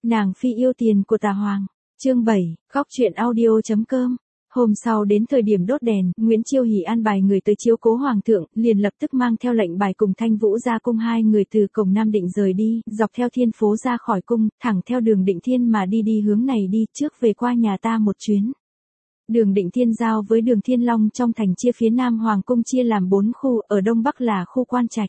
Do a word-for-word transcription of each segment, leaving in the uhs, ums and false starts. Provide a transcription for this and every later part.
Nàng phi yêu tiền của tà hoàng. Chương bảy, khóc chuyện audio.com. Hôm sau đến thời điểm đốt đèn, Nguyễn Chiêu Hỷ an bài người tới chiếu cố hoàng thượng, liền lập tức mang theo lệnh bài cùng Thanh Vũ ra cung hai người từ cổng Nam Định rời đi, dọc theo thiên phố ra khỏi cung, thẳng theo đường Định Thiên mà đi đi hướng này đi, trước về qua nhà ta một chuyến. Đường Định Thiên giao với đường Thiên Long trong thành chia phía Nam Hoàng cung chia làm bốn khu, ở Đông Bắc là khu Quan Trạch.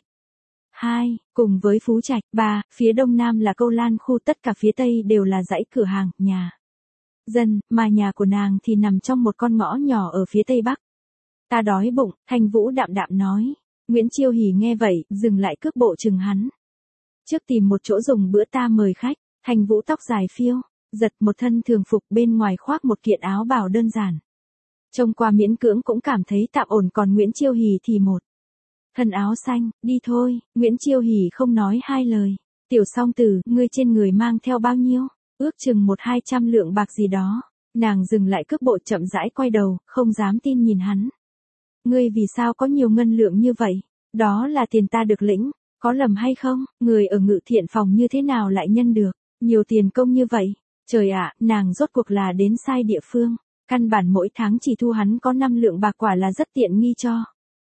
hai, cùng với Phú Trạch. ba, phía Đông Nam là Câu Lan khu, tất cả phía Tây đều là dãy cửa hàng, nhà dân, mà nhà của nàng thì nằm trong một con ngõ nhỏ ở phía Tây Bắc. Ta đói bụng, Thanh Vũ đạm đạm nói. Nguyễn Chiêu Hỷ nghe vậy, dừng lại cước bộ chừng hắn. Trước tìm một chỗ dùng bữa ta mời khách. Thanh Vũ tóc dài phiêu, giật một thân thường phục, bên ngoài khoác một kiện áo bào đơn giản. Trông qua miễn cưỡng cũng cảm thấy tạm ổn, còn Nguyễn Chiêu Hỷ thì một thân áo xanh. Đi thôi. Nguyễn Chiêu Hỷ không nói hai lời. Tiểu Song Tử, ngươi trên người mang theo bao nhiêu? Ước chừng một hai trăm lượng bạc gì đó. Nàng dừng lại cước bộ, chậm rãi quay đầu, không dám tin nhìn hắn. Ngươi vì sao có nhiều ngân lượng như vậy? Đó là tiền ta được lĩnh, có lầm hay không? Người ở Ngự Thiện phòng như thế nào lại nhân được nhiều tiền công như vậy? Trời ạ, nàng rốt cuộc là đến sai địa phương. Căn bản mỗi tháng chỉ thu hắn có năm lượng bạc, quả là rất tiện nghi cho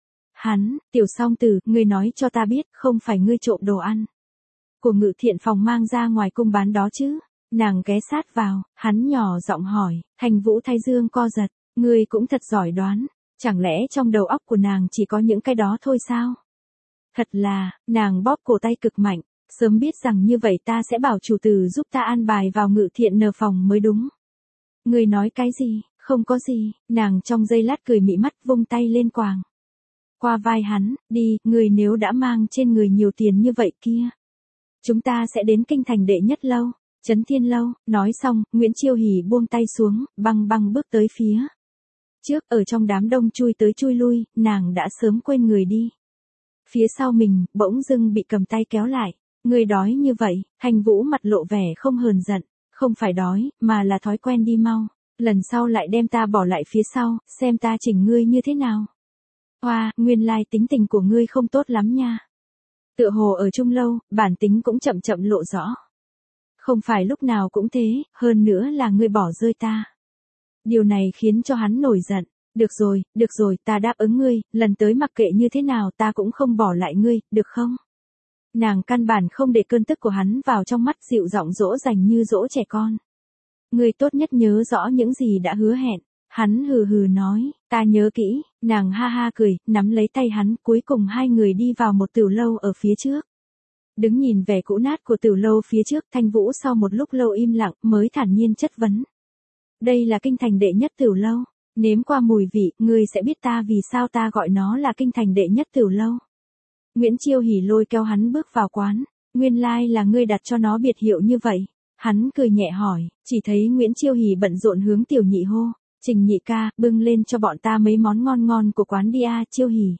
hắn. Tiểu Song Tử, ngươi nói cho ta biết, không phải ngươi trộm đồ ăn của Ngự Thiện phòng mang ra ngoài cung bán đó chứ? Nàng ghé sát vào, hắn nhỏ giọng hỏi. Thanh Vũ thái dương co giật. Ngươi cũng thật giỏi đoán. Chẳng lẽ trong đầu óc của nàng chỉ có những cái đó thôi sao? Thật là, nàng bóp cổ tay cực mạnh. Sớm biết rằng như vậy ta sẽ bảo chủ tử giúp ta an bài vào Ngự Thiện nờ phòng mới đúng. Ngươi nói cái gì? Không có gì. Nàng trong giây lát cười mị mắt, vung tay lên quàng qua vai hắn. Đi, ngươi nếu đã mang trên người nhiều tiền như vậy kia, chúng ta sẽ đến kinh thành đệ nhất lâu, Trấn Thiên lâu. Nói xong, Nguyễn Chiêu Hỷ buông tay xuống, băng băng bước tới phía trước, ở trong đám đông chui tới chui lui, nàng đã sớm quên người đi. Phía sau mình, bỗng dưng bị cầm tay kéo lại. Ngươi đói như vậy? Thanh Vũ mặt lộ vẻ không hờn giận. Không phải đói, mà là thói quen, đi mau. Lần sau lại đem ta bỏ lại phía sau, xem ta chỉnh ngươi như thế nào. Hoa, nguyên lai tính tình của ngươi không tốt lắm nha. Tựa hồ ở chung lâu, bản tính cũng chậm chậm lộ rõ. Không phải lúc nào cũng thế, hơn nữa là ngươi bỏ rơi ta. Điều này khiến cho hắn nổi giận. Được rồi, được rồi, ta đáp ứng ngươi, lần tới mặc kệ như thế nào ta cũng không bỏ lại ngươi, được không? Nàng căn bản không để cơn tức của hắn vào trong mắt, dịu giọng dỗ dành như dỗ trẻ con. Ngươi tốt nhất nhớ rõ những gì đã hứa hẹn. Hắn hừ hừ nói, ta nhớ kỹ. Nàng ha ha cười, nắm lấy tay hắn, cuối cùng hai người đi vào một tửu lâu ở phía trước. Đứng nhìn vẻ cũ nát của tửu lâu phía trước, Thanh Vũ sau một lúc lâu im lặng mới thản nhiên chất vấn. Đây là kinh thành đệ nhất tửu lâu. Nếm qua mùi vị, ngươi sẽ biết ta vì sao ta gọi nó là kinh thành đệ nhất tửu lâu. Nguyễn Chiêu Hỷ lôi kéo hắn bước vào quán. Nguyên lai là ngươi đặt cho nó biệt hiệu như vậy. Hắn cười nhẹ hỏi, chỉ thấy Nguyễn Chiêu Hỷ bận rộn hướng Tiểu Nhị hô. Trình nhị ca, bưng lên cho bọn ta mấy món ngon ngon của quán đi a. Chiêu Hỷ.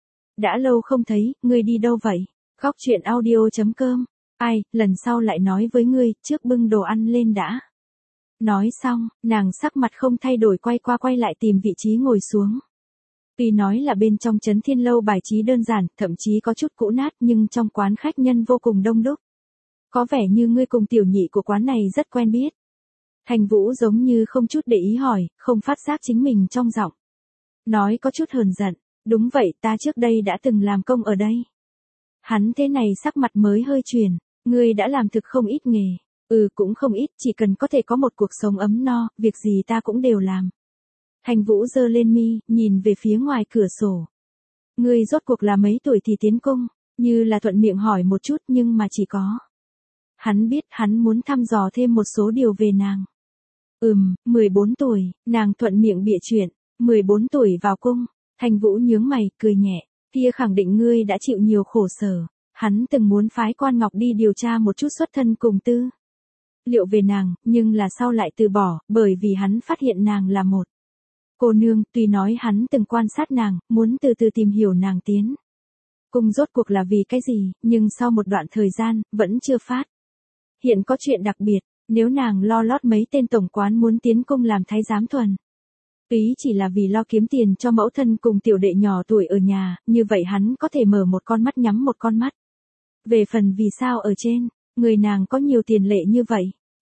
Đã lâu không thấy, ngươi đi đâu vậy? Khóc chuyện audio.com. Ai, lần sau lại nói với ngươi, trước bưng đồ ăn lên đã. Nói xong, nàng sắc mặt không thay đổi quay qua quay lại tìm vị trí ngồi xuống. Tuy nói là bên trong Trấn Thiên lâu bài trí đơn giản, thậm chí có chút cũ nát, nhưng trong quán khách nhân vô cùng đông đúc. Có vẻ như ngươi cùng tiểu nhị của quán này rất quen biết. Thanh Vũ giống như không chút để ý hỏi, không phát giác chính mình trong giọng nói có chút hờn giận. Đúng vậy, ta trước đây đã từng làm công ở đây. Hắn thế này sắc mặt mới hơi chuyển. Ngươi đã làm thực không ít nghề. Ừ, cũng không ít, chỉ cần có thể có một cuộc sống ấm no, việc gì ta cũng đều làm. Thanh Vũ giơ lên mi, nhìn về phía ngoài cửa sổ. Ngươi rốt cuộc là mấy tuổi thì tiến cung? Như là thuận miệng hỏi một chút, nhưng mà chỉ có. Hắn biết hắn muốn thăm dò thêm một số điều về nàng. Ừm, mười bốn tuổi, nàng thuận miệng bịa chuyện. mười bốn tuổi vào cung. Thanh Vũ nhướng mày, cười nhẹ. Kia khẳng định ngươi đã chịu nhiều khổ sở. Hắn từng muốn phái Quan Ngọc đi điều tra một chút xuất thân cùng tư liệu về nàng, nhưng là sau lại từ bỏ, bởi vì hắn phát hiện nàng là một cô nương. Tuy nói hắn từng quan sát nàng, muốn từ từ tìm hiểu nàng tiến cung rốt cuộc là vì cái gì, nhưng sau một đoạn thời gian, vẫn chưa phát hiện có chuyện đặc biệt. Nếu nàng lo lót mấy tên tổng quán muốn tiến cung làm thái giám thuần túy chỉ là vì lo kiếm tiền cho mẫu thân cùng tiểu đệ nhỏ tuổi ở nhà, như vậy hắn có thể mở một con mắt nhắm một con mắt. Về phần vì sao ở trên người nàng có nhiều tiền lệ như vậy,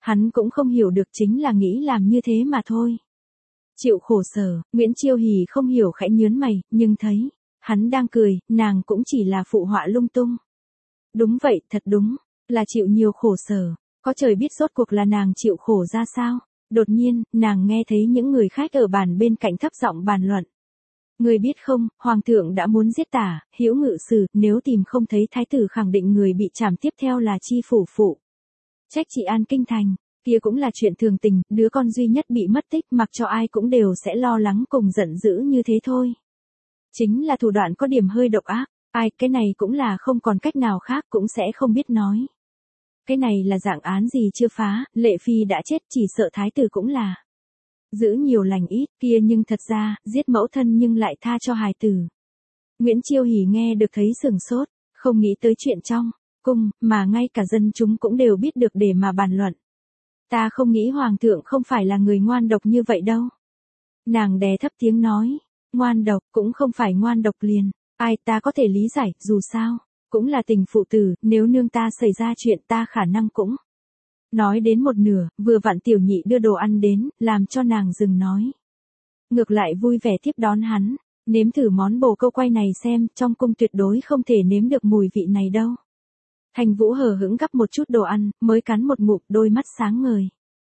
Hắn cũng không hiểu được, chính là nghĩ làm như thế mà thôi. Chịu khổ sở, Nguyễn Chiêu Hỷ không hiểu khẽ nhớn mày, nhưng thấy hắn đang cười, nàng cũng chỉ là phụ họa lung tung. Đúng vậy, thật đúng, là chịu nhiều khổ sở, có trời biết rốt cuộc là nàng chịu khổ ra sao. Đột nhiên, nàng nghe thấy những người khách ở bàn bên cạnh thấp giọng bàn luận. Người biết không, Hoàng thượng đã muốn giết Tả, Hữu ngự sử, nếu tìm không thấy thái tử khẳng định người bị trảm tiếp theo là Chi phủ phụ. Trách trị an kinh thành, kia cũng là chuyện thường tình, đứa con duy nhất bị mất tích mặc cho ai cũng đều sẽ lo lắng cùng giận dữ như thế thôi. Chính là thủ đoạn có điểm hơi độc ác, ai, cái này cũng là không còn cách nào khác cũng sẽ không biết nói. Cái này là dạng án gì chưa phá, Lệ Phi đã chết chỉ sợ thái tử cũng là. Giữ nhiều lành ít, kia nhưng thật ra, giết mẫu thân nhưng lại tha cho hài tử. Nguyễn Chiêu Hỷ nghe được thấy sừng sốt, không nghĩ tới chuyện trong cung, mà ngay cả dân chúng cũng đều biết được để mà bàn luận. Ta không nghĩ Hoàng thượng không phải là người ngoan độc như vậy đâu. Nàng đè thấp tiếng nói, ngoan độc cũng không phải ngoan độc liền, ai ta có thể lý giải, dù sao, cũng là tình phụ tử, nếu nương ta xảy ra chuyện ta khả năng cũng. Nói đến một nửa, vừa vặn tiểu nhị đưa đồ ăn đến, làm cho nàng dừng nói. Ngược lại vui vẻ tiếp đón hắn, nếm thử món bồ câu quay này xem, trong cung tuyệt đối không thể nếm được mùi vị này đâu. Thành Vũ hờ hững gắp một chút đồ ăn, mới cắn một ngụm, đôi mắt sáng ngời.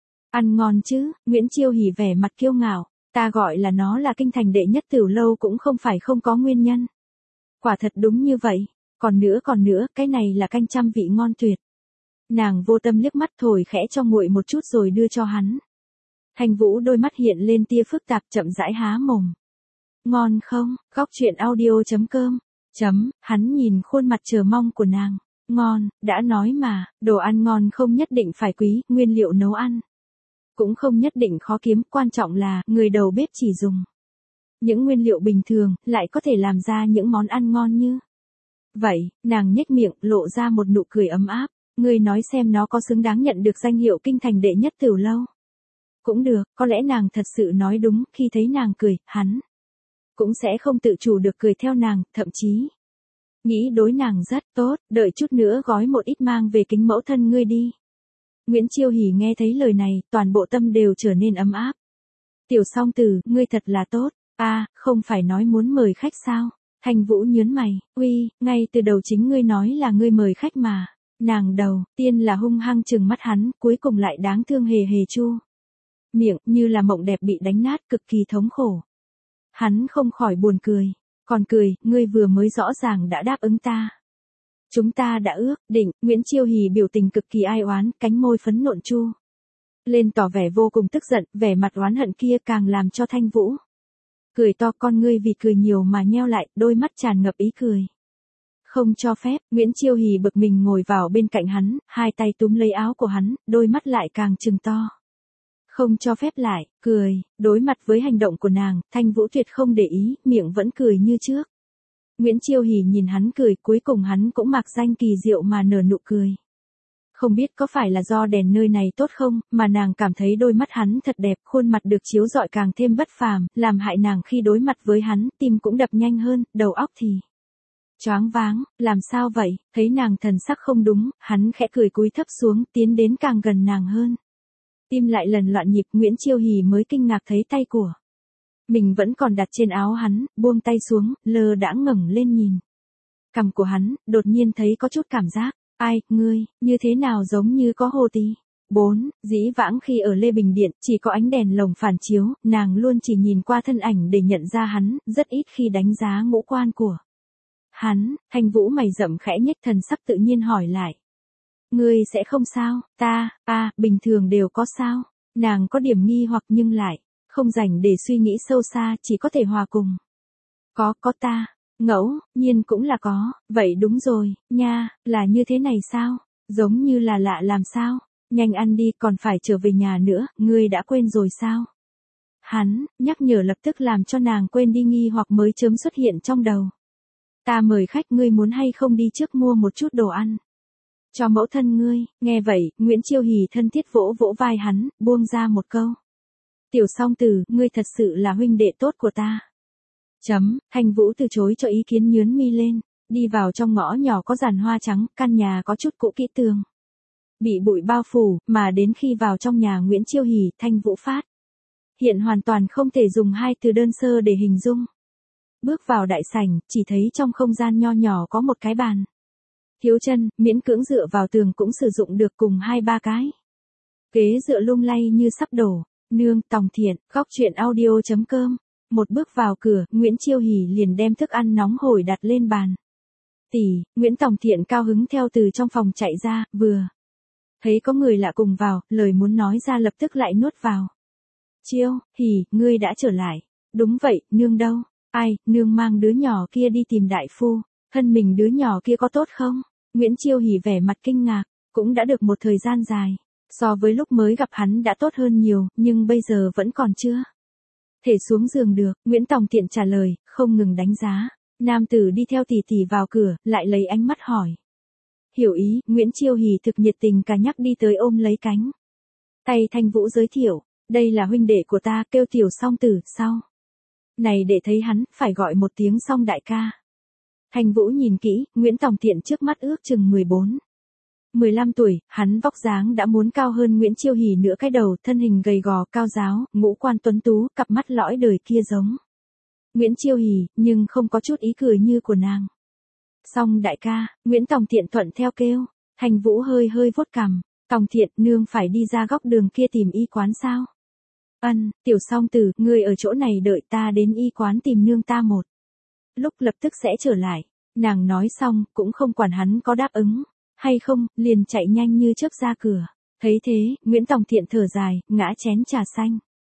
Ăn ngon chứ, Nguyễn Chiêu Hỷ vẻ mặt kiêu ngạo, ta gọi là nó là kinh thành đệ nhất tiểu lâu cũng không phải không có nguyên nhân. Quả thật đúng như vậy, còn nữa còn nữa, cái này là canh trăm vị ngon tuyệt. Nàng vô tâm liếc mắt thổi khẽ cho nguội một chút rồi đưa cho hắn. Thành Vũ đôi mắt hiện lên tia phức tạp chậm rãi há mồm. Ngon không, góc truyện audio chấm com, chấm, hắn nhìn khuôn mặt chờ mong của nàng. Ngon, đã nói mà, đồ ăn ngon không nhất định phải quý, nguyên liệu nấu ăn. Cũng không nhất định khó kiếm, quan trọng là, người đầu bếp chỉ dùng. Những nguyên liệu bình thường, lại có thể làm ra những món ăn ngon như. Vậy, nàng nhếch miệng, lộ ra một nụ cười ấm áp. Ngươi nói xem nó có xứng đáng nhận được danh hiệu kinh thành đệ nhất tiểu lâu. Cũng được, có lẽ nàng thật sự nói đúng, khi thấy nàng cười, hắn cũng sẽ không tự chủ được cười theo nàng, thậm chí nghĩ đối nàng rất tốt, đợi chút nữa gói một ít mang về kính mẫu thân ngươi đi. Nguyễn Chiêu Hỷ nghe thấy lời này, toàn bộ tâm đều trở nên ấm áp. Tiểu song tử, ngươi thật là tốt, a, à, không phải nói muốn mời khách sao? Thành Vũ nhớn mày, uy, ngay từ đầu chính ngươi nói là ngươi mời khách mà. Nàng đầu, tiên là hung hăng trừng mắt hắn, cuối cùng lại đáng thương hề hề chu. Miệng, như là mộng đẹp bị đánh nát, cực kỳ thống khổ. Hắn không khỏi buồn cười. Còn cười, ngươi vừa mới rõ ràng đã đáp ứng ta. Chúng ta đã ước, định, Nguyễn Chiêu Hỷ biểu tình cực kỳ ai oán, cánh môi phấn nộn chu lên tỏ vẻ vô cùng tức giận, vẻ mặt oán hận kia càng làm cho Thanh Vũ cười to, con ngươi vì cười nhiều mà nheo lại, đôi mắt tràn ngập ý cười. Không cho phép, Nguyễn Chiêu Hỷ bực mình ngồi vào bên cạnh hắn, hai tay túm lấy áo của hắn, đôi mắt lại càng trừng to. Không cho phép lại, cười, đối mặt với hành động của nàng, Thanh Vũ tuyệt không để ý, miệng vẫn cười như trước. Nguyễn Chiêu Hỷ nhìn hắn cười, cuối cùng hắn cũng mặc danh kỳ diệu mà nở nụ cười. Không biết có phải là do đèn nơi này tốt không, mà nàng cảm thấy đôi mắt hắn thật đẹp, khuôn mặt được chiếu rọi càng thêm bất phàm, làm hại nàng khi đối mặt với hắn, tim cũng đập nhanh hơn, đầu óc thì choáng váng, làm sao vậy, thấy nàng thần sắc không đúng, hắn khẽ cười cúi thấp xuống, tiến đến càng gần nàng hơn. Tim lại lần loạn nhịp, Nguyễn Chiêu Hỷ mới kinh ngạc thấy tay của mình vẫn còn đặt trên áo hắn, buông tay xuống, lơ đãng ngẩng lên nhìn. Cằm của hắn, đột nhiên thấy có chút cảm giác, ai, ngươi, như thế nào giống như có hồ tí. Bốn, dĩ vãng khi ở Lê Bình Điện, chỉ có ánh đèn lồng phản chiếu, nàng luôn chỉ nhìn qua thân ảnh để nhận ra hắn, rất ít khi đánh giá ngũ quan của hắn. Thanh Vũ mày rậm khẽ nhếch, thần sắc tự nhiên hỏi lại. Ngươi sẽ không sao, ta, a, bình thường đều có sao. Nàng có điểm nghi hoặc nhưng lại không rảnh để suy nghĩ sâu xa, chỉ có thể hòa cùng. Có, có ta. Ngẫu, nhiên cũng là có, vậy đúng rồi, nha, là như thế này sao? Giống như là lạ làm sao? Nhanh ăn đi, còn phải trở về nhà nữa, ngươi đã quên rồi sao? Hắn, nhắc nhở lập tức làm cho nàng quên đi nghi hoặc mới chớm xuất hiện trong đầu. Ta mời khách, ngươi muốn hay không đi trước mua một chút đồ ăn cho mẫu thân ngươi. Nghe vậy, Nguyễn Chiêu Hỷ thân thiết vỗ vỗ vai hắn, buông ra một câu. Tiểu song tử, ngươi thật sự là huynh đệ tốt của ta. Chấm, Thanh Vũ từ chối cho ý kiến, nhướn mi lên, đi vào trong ngõ nhỏ có giàn hoa trắng, căn nhà có chút cũ kỹ tường bị bụi bao phủ, mà đến khi vào trong nhà Nguyễn Chiêu Hỷ, Thanh Vũ phát hiện hoàn toàn không thể dùng hai từ đơn sơ để hình dung. Bước vào đại sảnh, chỉ thấy trong không gian nho nhỏ có một cái bàn. Thiếu chân, miễn cưỡng dựa vào tường cũng sử dụng được cùng hai ba cái. Ghế dựa lung lay như sắp đổ. Nương, Tòng Thiện, góc truyện audio chấm com. Một bước vào cửa, Nguyễn Chiêu Hỷ liền đem thức ăn nóng hổi đặt lên bàn. Tỷ, Nguyễn Tòng Thiện cao hứng theo từ trong phòng chạy ra, vừa thấy có người lạ cùng vào, lời muốn nói ra lập tức lại nuốt vào. Chiêu, Hỷ, ngươi đã trở lại. Đúng vậy, nương đâu? Ai, nương mang đứa nhỏ kia đi tìm đại phu. Thân mình đứa nhỏ kia có tốt không? Nguyễn Chiêu Hỷ vẻ mặt kinh ngạc, cũng đã được một thời gian dài. So với lúc mới gặp hắn đã tốt hơn nhiều, nhưng bây giờ vẫn còn chưa thể xuống giường được. Nguyễn Tòng Thiện trả lời, không ngừng đánh giá. Nam tử đi theo tỷ tỷ vào cửa, lại lấy ánh mắt hỏi. Hiểu ý, Nguyễn Chiêu Hỷ thực nhiệt tình cả nhắc đi tới ôm lấy cánh tay Thanh Vũ giới thiệu. Đây là huynh đệ của ta, kêu Tiểu Song Tử, sau này để thấy hắn, phải gọi một tiếng Song đại ca. Thanh Vũ nhìn kỹ, Nguyễn Tòng Thiện trước mắt ước chừng mười bốn, mười lăm tuổi, hắn vóc dáng đã muốn cao hơn Nguyễn Chiêu Hỷ nửa cái đầu, thân hình gầy gò, cao ráo, ngũ quan tuấn tú, cặp mắt lõi đời kia giống Nguyễn Chiêu Hỷ, nhưng không có chút ý cười như của nàng. Song đại ca, Nguyễn Tòng Thiện thuận theo kêu. Thanh Vũ hơi hơi vuốt cằm. Tòng Thiện, nương phải đi ra góc đường kia tìm y quán sao? Ân, Tiểu Song Tử, ngươi ở chỗ này đợi ta đến y quán tìm nương ta một lúc, lập tức sẽ trở lại. Nàng nói xong, cũng không quản hắn có đáp ứng hay không, liền chạy nhanh như chớp ra cửa. Thấy thế, Nguyễn Tòng Thiện thở dài, ngã chén trà xanh.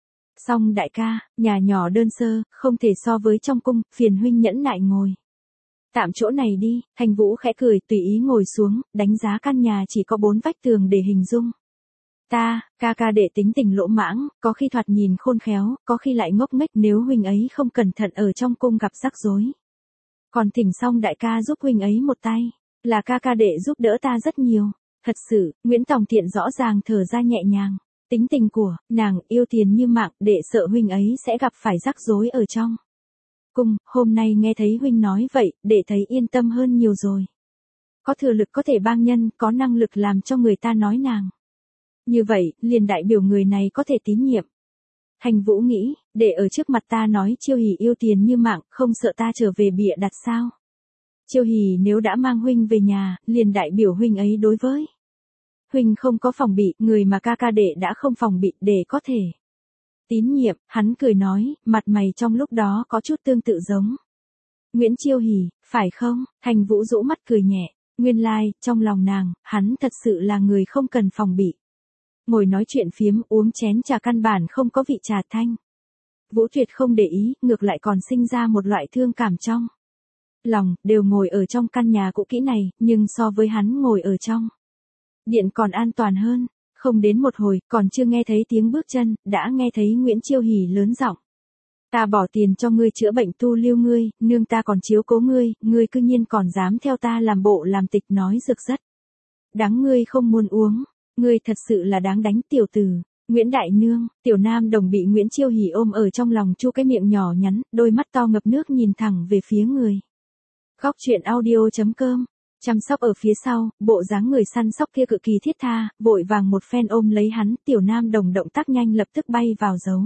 Song đại ca, nhà nhỏ đơn sơ, không thể so với trong cung, phiền huynh nhẫn nại ngồi tạm chỗ này đi. Thanh Vũ khẽ cười, tùy ý ngồi xuống, đánh giá căn nhà chỉ có bốn vách tường để hình dung. Ta, ca ca đệ tính tình lỗ mãng, có khi thoạt nhìn khôn khéo, có khi lại ngốc nghếch, nếu huynh ấy không cẩn thận ở trong cung gặp rắc rối. Còn thỉnh Song đại ca giúp huynh ấy một tay, là ca ca đệ giúp đỡ ta rất nhiều. Thật sự, Nguyễn Tòng Thiện rõ ràng thở ra nhẹ nhàng. Tính tình của nàng yêu tiền như mạng, đệ sợ huynh ấy sẽ gặp phải rắc rối ở trong cung. Hôm nay nghe thấy huynh nói vậy, đệ thấy yên tâm hơn nhiều rồi. Có thừa lực có thể bang nhân, có năng lực làm cho người ta nói nàng như vậy, liền đại biểu người này có thể tín nhiệm. Thanh Vũ nghĩ, để ở trước mặt ta nói Chiêu Hỷ yêu tiền như mạng, không sợ ta trở về bịa đặt sao? Chiêu Hỷ nếu đã mang huynh về nhà, liền đại biểu huynh ấy đối với huynh không có phòng bị, người mà ca ca đệ đã không phòng bị, để có thể tín nhiệm. Hắn cười nói, mặt mày trong lúc đó có chút tương tự giống Nguyễn Chiêu Hỷ, phải không? Thanh Vũ rũ mắt cười nhẹ, nguyên lai, like, trong lòng nàng, hắn thật sự là người không cần phòng bị. Ngồi nói chuyện phiếm, uống chén trà căn bản không có vị trà thanh Vũ tuyệt không để ý, ngược lại còn sinh ra một loại thương cảm trong lòng. Đều ngồi ở trong căn nhà cũ kỹ này, nhưng so với hắn ngồi ở trong điện còn an toàn hơn. Không đến một hồi, còn chưa nghe thấy tiếng bước chân, đã nghe thấy Nguyễn Chiêu Hỷ lớn giọng. Ta bỏ tiền cho ngươi chữa bệnh tu lưu ngươi, nương ta còn chiếu cố ngươi, ngươi cư nhiên còn dám theo ta làm bộ làm tịch, nói rực rất đáng, ngươi không muốn uống. Ngươi thật sự là đáng đánh, tiểu tử. Nguyễn Đại Nương, Tiểu Nam Đồng bị Nguyễn Chiêu Hỷ ôm ở trong lòng, chu cái miệng nhỏ nhắn, đôi mắt to ngập nước nhìn thẳng về phía người. Góc truyện audio chấm com. Chăm sóc ở phía sau, bộ dáng người săn sóc kia cực kỳ thiết tha, vội vàng một phen ôm lấy hắn. Tiểu Nam Đồng động tác nhanh lập tức bay vào giấu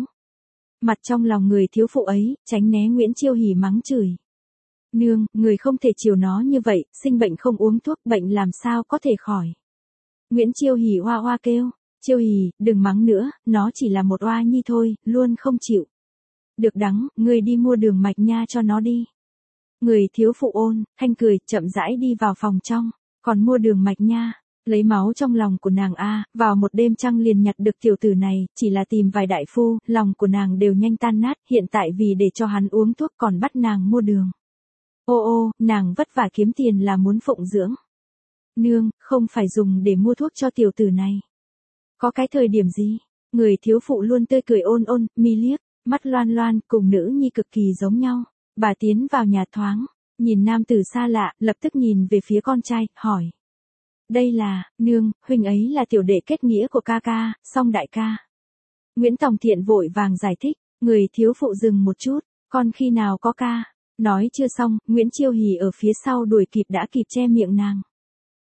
mặt trong lòng người thiếu phụ ấy, tránh né Nguyễn Chiêu Hỷ mắng chửi. Nương, người không thể chiều nó như vậy, sinh bệnh không uống thuốc, bệnh làm sao có thể khỏi. Nguyễn Chiêu Hỷ hoa hoa kêu. Chiêu Hỷ, đừng mắng nữa, nó chỉ là một oa nhi thôi, luôn không chịu được đắng, người đi mua đường mạch nha cho nó đi. Người thiếu phụ ôn thanh cười, chậm rãi đi vào phòng trong. Còn mua đường mạch nha, lấy máu trong lòng của nàng a, vào một đêm trăng liền nhặt được tiểu tử này, chỉ là tìm vài đại phu, lòng của nàng đều nhanh tan nát, hiện tại vì để cho hắn uống thuốc còn bắt nàng mua đường. Ô ô, nàng vất vả kiếm tiền là muốn phụng dưỡng nương, không phải dùng để mua thuốc cho tiểu tử này. Có cái thời điểm gì? Người thiếu phụ luôn tươi cười ôn ôn, mi liếc, mắt loan loan, cùng nữ nhi cực kỳ giống nhau. Bà tiến vào nhà thoáng, nhìn nam tử xa lạ, lập tức nhìn về phía con trai, hỏi. Đây là, nương, huynh ấy là tiểu đệ kết nghĩa của ca ca, Song đại ca. Nguyễn Tòng Thiện vội vàng giải thích, người thiếu phụ dừng một chút, con khi nào có ca. Nói chưa xong, Nguyễn Chiêu Hỷ ở phía sau đuổi kịp đã kịp che miệng nàng.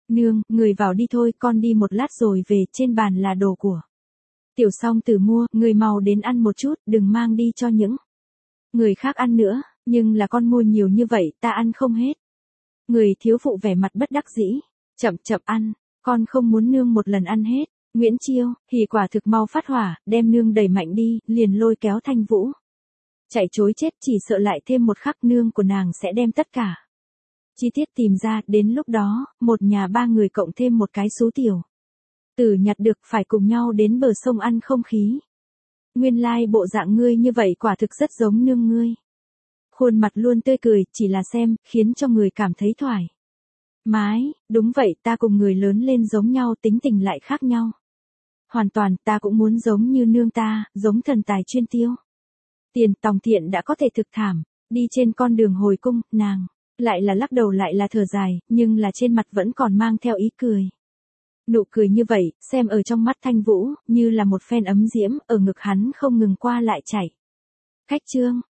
Nương, người vào đi thôi, con đi một lát rồi về, trên bàn là đồ của Tiểu Song Tử mua, người mau đến ăn một chút, đừng mang đi cho những người khác ăn nữa, nhưng là con mua nhiều như vậy, ta ăn không hết. Người thiếu phụ vẻ mặt bất đắc dĩ, chậm chậm ăn, con không muốn nương một lần ăn hết. Nguyễn Chiêu, thì quả thực mau phát hỏa, đem nương đẩy mạnh đi, liền lôi kéo Thanh Vũ. Chạy chối chết, chỉ sợ lại thêm một khắc nương của nàng sẽ đem tất cả chi tiết tìm ra, đến lúc đó, một nhà ba người cộng thêm một cái số tiểu tử nhặt được phải cùng nhau đến bờ sông ăn không khí. Nguyên lai bộ dạng ngươi như vậy quả thực rất giống nương ngươi. Khuôn mặt luôn tươi cười, chỉ là xem, khiến cho người cảm thấy thoải mái, đúng vậy, ta cùng người lớn lên giống nhau, tính tình lại khác nhau. Hoàn toàn, ta cũng muốn giống như nương ta, giống thần tài chuyên tiêu. Tiền Tòng Thiện đã có thể thực thảm, đi trên con đường hồi cung, nàng lại là lắc đầu lại là thở dài, nhưng là trên mặt vẫn còn mang theo ý cười. Nụ cười như vậy, xem ở trong mắt Thanh Vũ, như là một phen ấm diễm, ở ngực hắn không ngừng qua lại chảy. Khách trương,